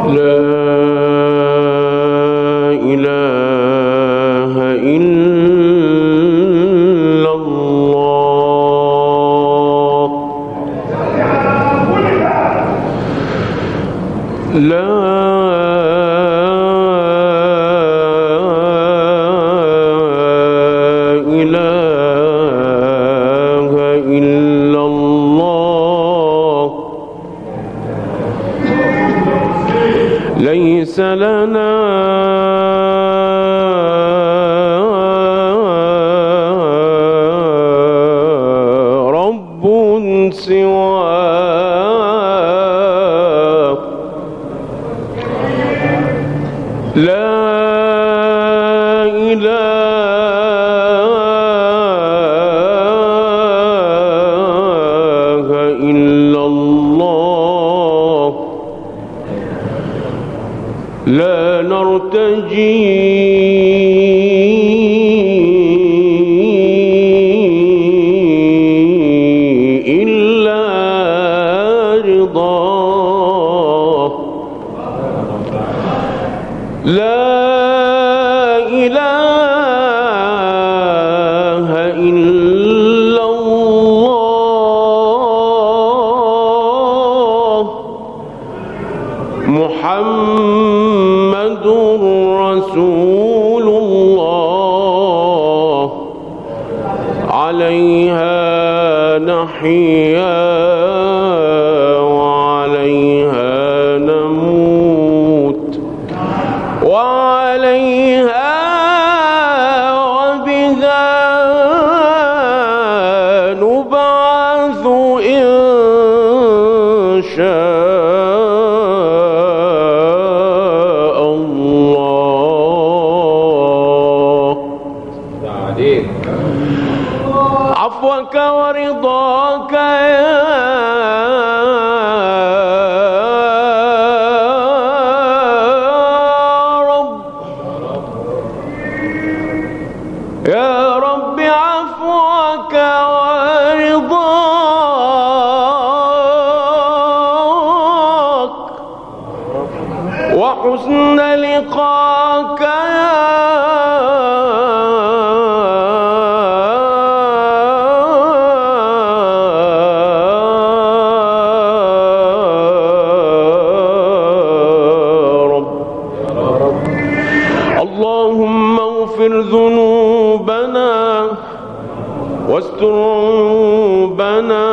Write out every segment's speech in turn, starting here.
ليس لنا رب سواك، لا إله إلا الله، لا نرتجي إلا رضاه، لا إله إلا الله، محمد رسول الله، عليها نحيا وعليها نموت وعليها وبها نبعث إن شاء الله. عفوك ورضاك يا رب، عفوك ورضاك وحسن لقاك اللهم اغفر ذنوبنا واستر عيوبنا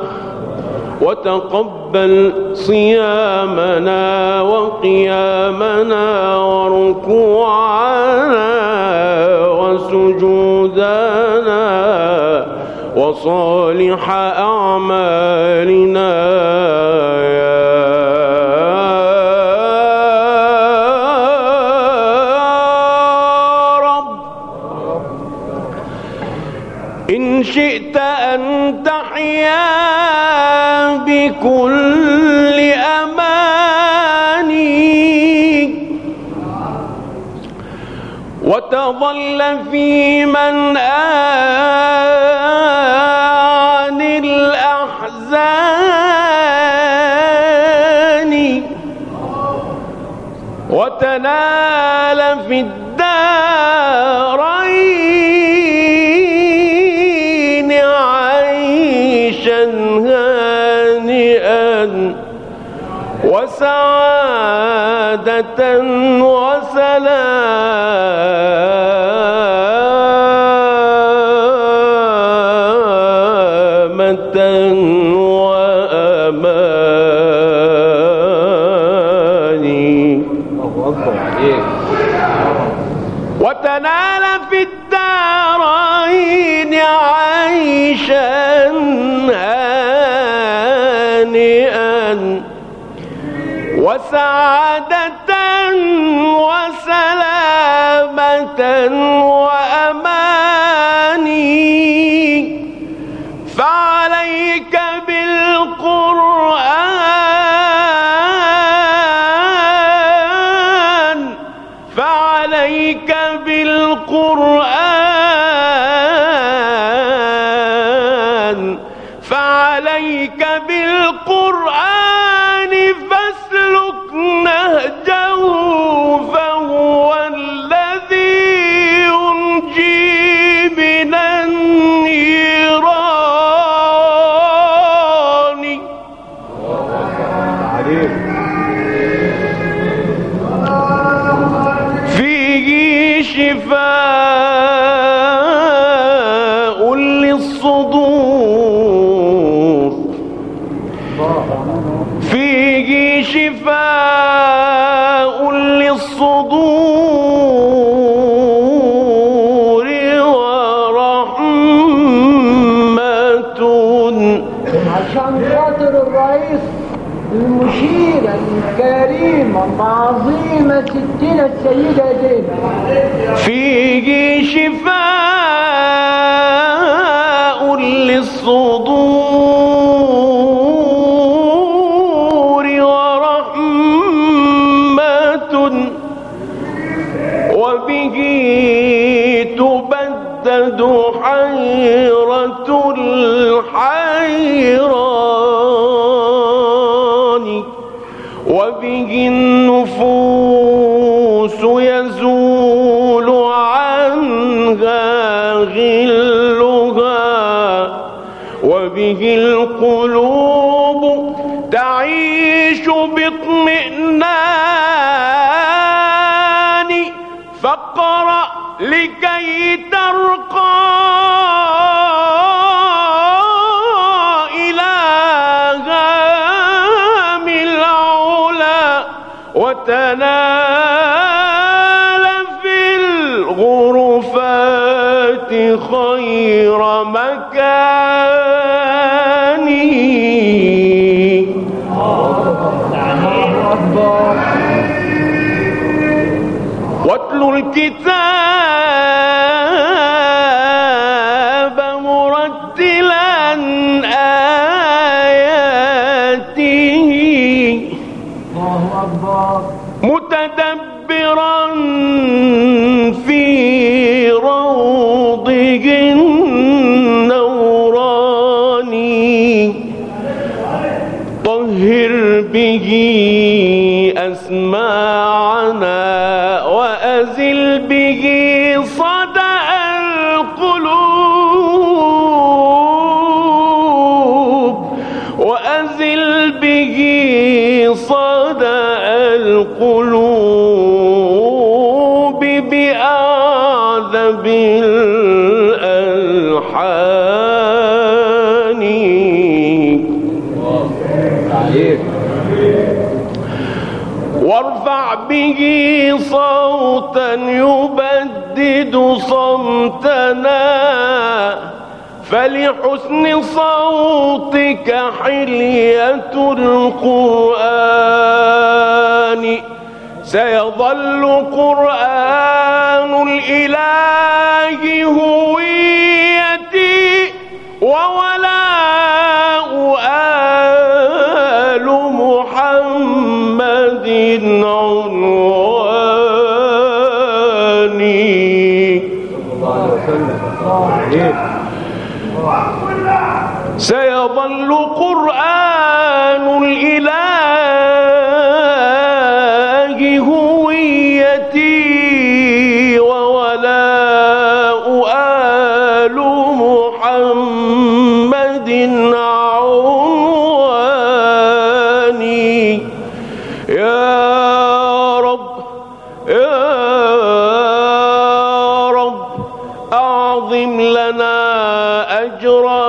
وتقبل صيامنا وقيامنا وركوعنا وسجودنا وصالح أعمالنا إن شئت أن تحيا بكل أماني وتظل في من عن الأحزان وتنال في الدارين عيشا هانئا وسعادة وسلامة وأماني وتنال في الدارين عيشا هانئا وسعادة وسلامة وأماني فعليك بالقرآن فعليك بالقرآن فعليك بالقرآن فاسلك نهج فيه شفاء للصدور، فيه شفاء للصدور ورحمة. عشان خاطر الرئيس المشيرة الكريمة العظيمة ستنا السيدة زينب، فيه شفاء للصدور ورحمة، وبه تبدد حيرة الحيران، وبه النفوس يزول عنها غلها، وبه القلوب تعيش باطمئنان. فاقرأ لكي ترقى إلى غام العلا، وتنال في الغرفات خير مكانه. واتلو الكتاب مرتلا آياته، متدبرا في روضه النوراني. طهر به أسماعنا وأزل به صدأ القلوب، وأزل به صدأ القلوب بأعذب الألحان. وارفع به صوتا يبدد صمتنا، فلحسن صوتك حلية القرآن. سيظل قرآن الإله هويتي وولاء آل محمد عنواني. سيظل قرآن الإله هويتي وولاء آل محمد عنواني. يا رب يا رب أعظم لنا أجرا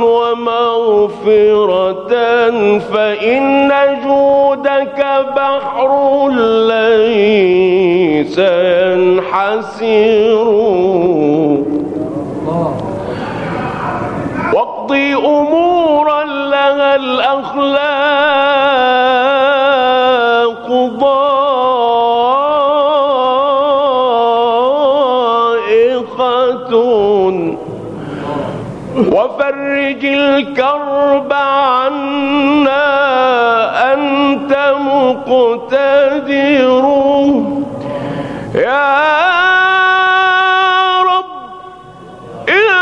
ومغفرة، فإن جودك بحر ليس ينحسر. واقضي أمورا لها الأخلاق ضائقة، وفرج الكرب عنا أنت مقتدر. يا رب يا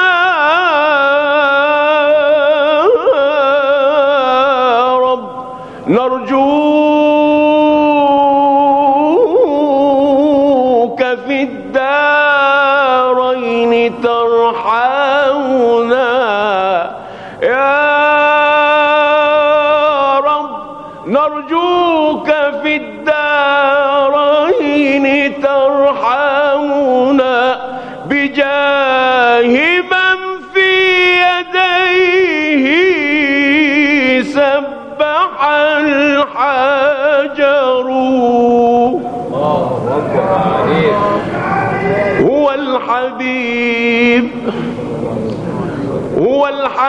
رب نرجوك في الدارين ترحمنا. يا رب نرجوك في الدارين ترحمنا بجاه من في يديه سبح الحجر. هو الحبيب هو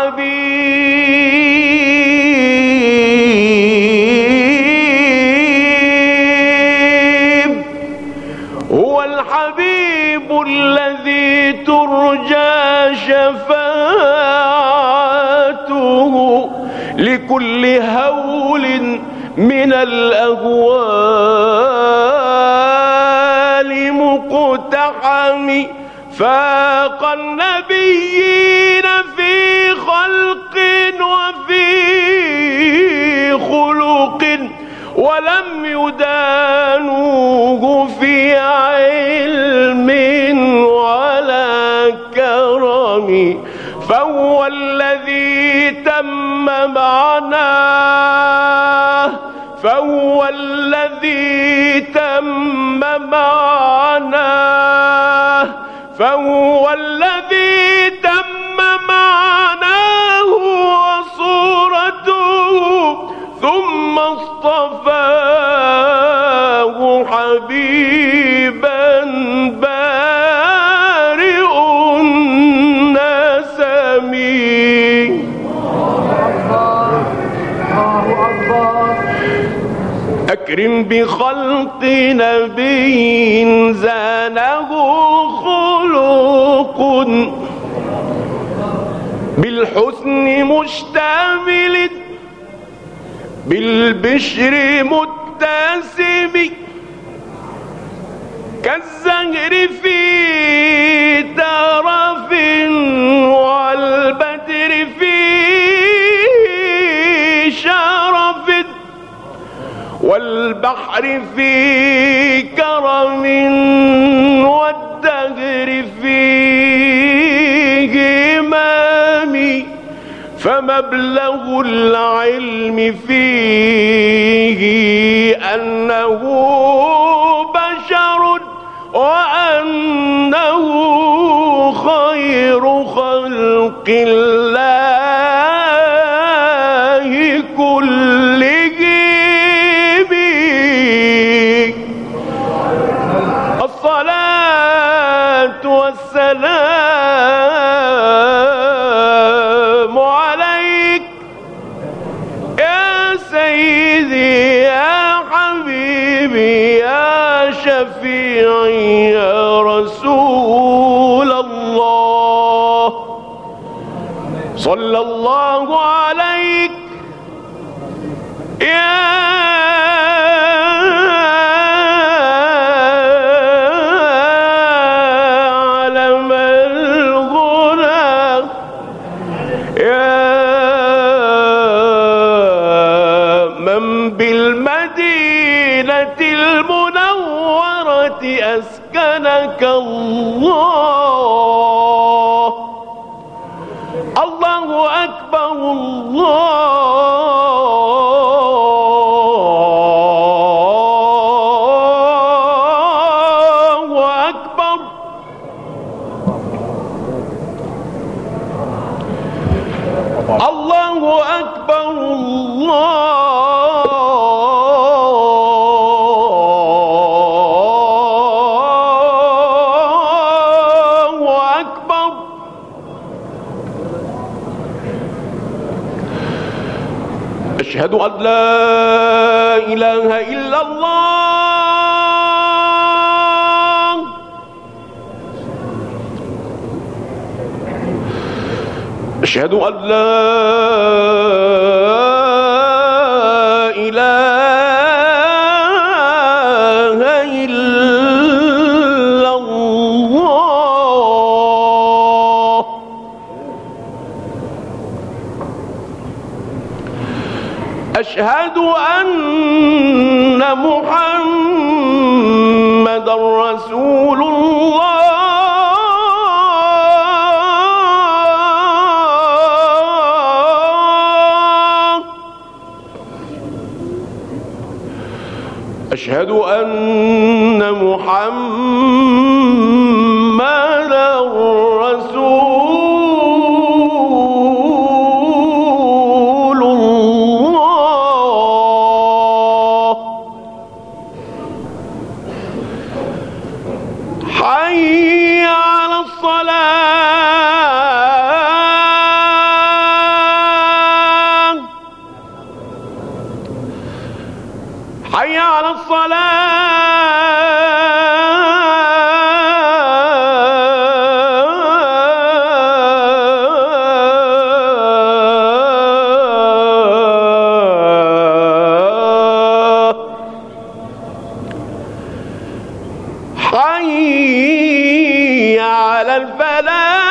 الحبيب هو الحبيب الذي ترجى شفاعته لكل هول من الأهوال مقتحم. فاق النبيين في خلق وفي خلق ولم يدانوه في علم ولا كرم. فهو الذي تم معناه فهو الذي تم معناه فهو الذي تم معناه وصورته ثم اصطفاه حبيبا بارئ النسم. أكرم بخلق نبي زانه خلق بالحسن مشتمل بالبشر متسم كالزهر في ترف والبدر في شرف والبحر في كرم والدهر في همام. فمبلغ العلم فيه أنه بشر وأنه خير خلق الله كلهم. الصلاة والسلام عليك يا سيدي يا حبيبي يا شفيعي يا رسول الله. صلى الله عليك يا علم الغنى يا من بالمدينة المنورة أسكنك الله. الله أكبر الله أكبر. الله أكبر الله أكبر. أشهد أن لا إله إلا الله. أشهد أن لا إله إلا الله. أشهد أن محمدًا رسول الله. أشهد أن محمدا رسول الله. حي على الصلاة، حي على الصلاة، حي على الفلاح.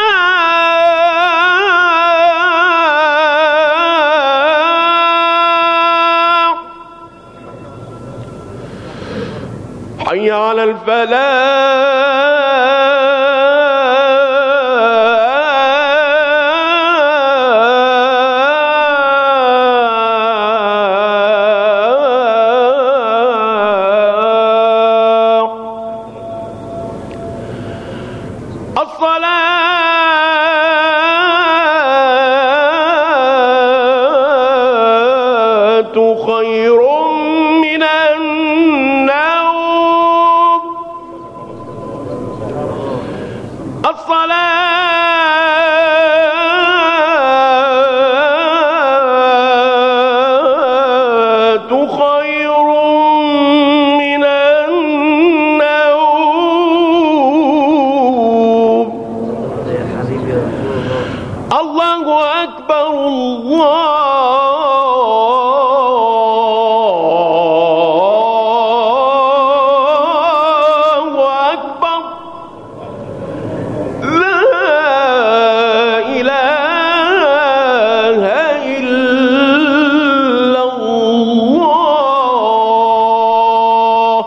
حي على الفلاح. الصلاة خير من النوم. الصلاة خير من النوم. الله أكبر، الله أكبر، لا إله إلا الله.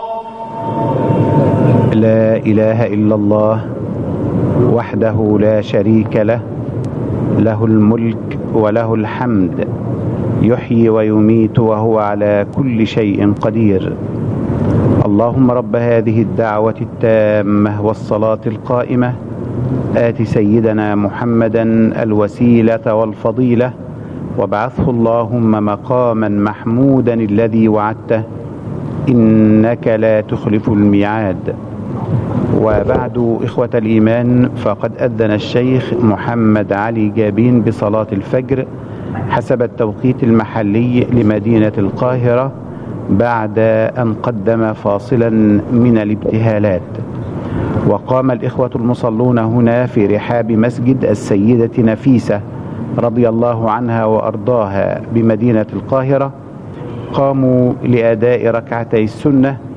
لا إله إلا الله وحده لا شريك له، له الملك وله الحمد، يحيي ويميت وهو على كل شيء قدير. اللهم رب هذه الدعوة التامة والصلاة القائمة، آت سيدنا محمدا الوسيلة والفضيلة، وابعثه اللهم مقاما محمودا الذي وعدته، إنك لا تخلف الميعاد. وبعد، إخوة الإيمان، فقد أذن الشيخ محمد علي جابين بصلاة الفجر حسب التوقيت المحلي لمدينة القاهرة، بعد أن قدم فاصلا من الابتهالات. وقام الإخوة المصلون هنا في رحاب مسجد السيدة نفيسة رضي الله عنها وأرضاها بمدينة القاهرة، قاموا لأداء ركعتي السنة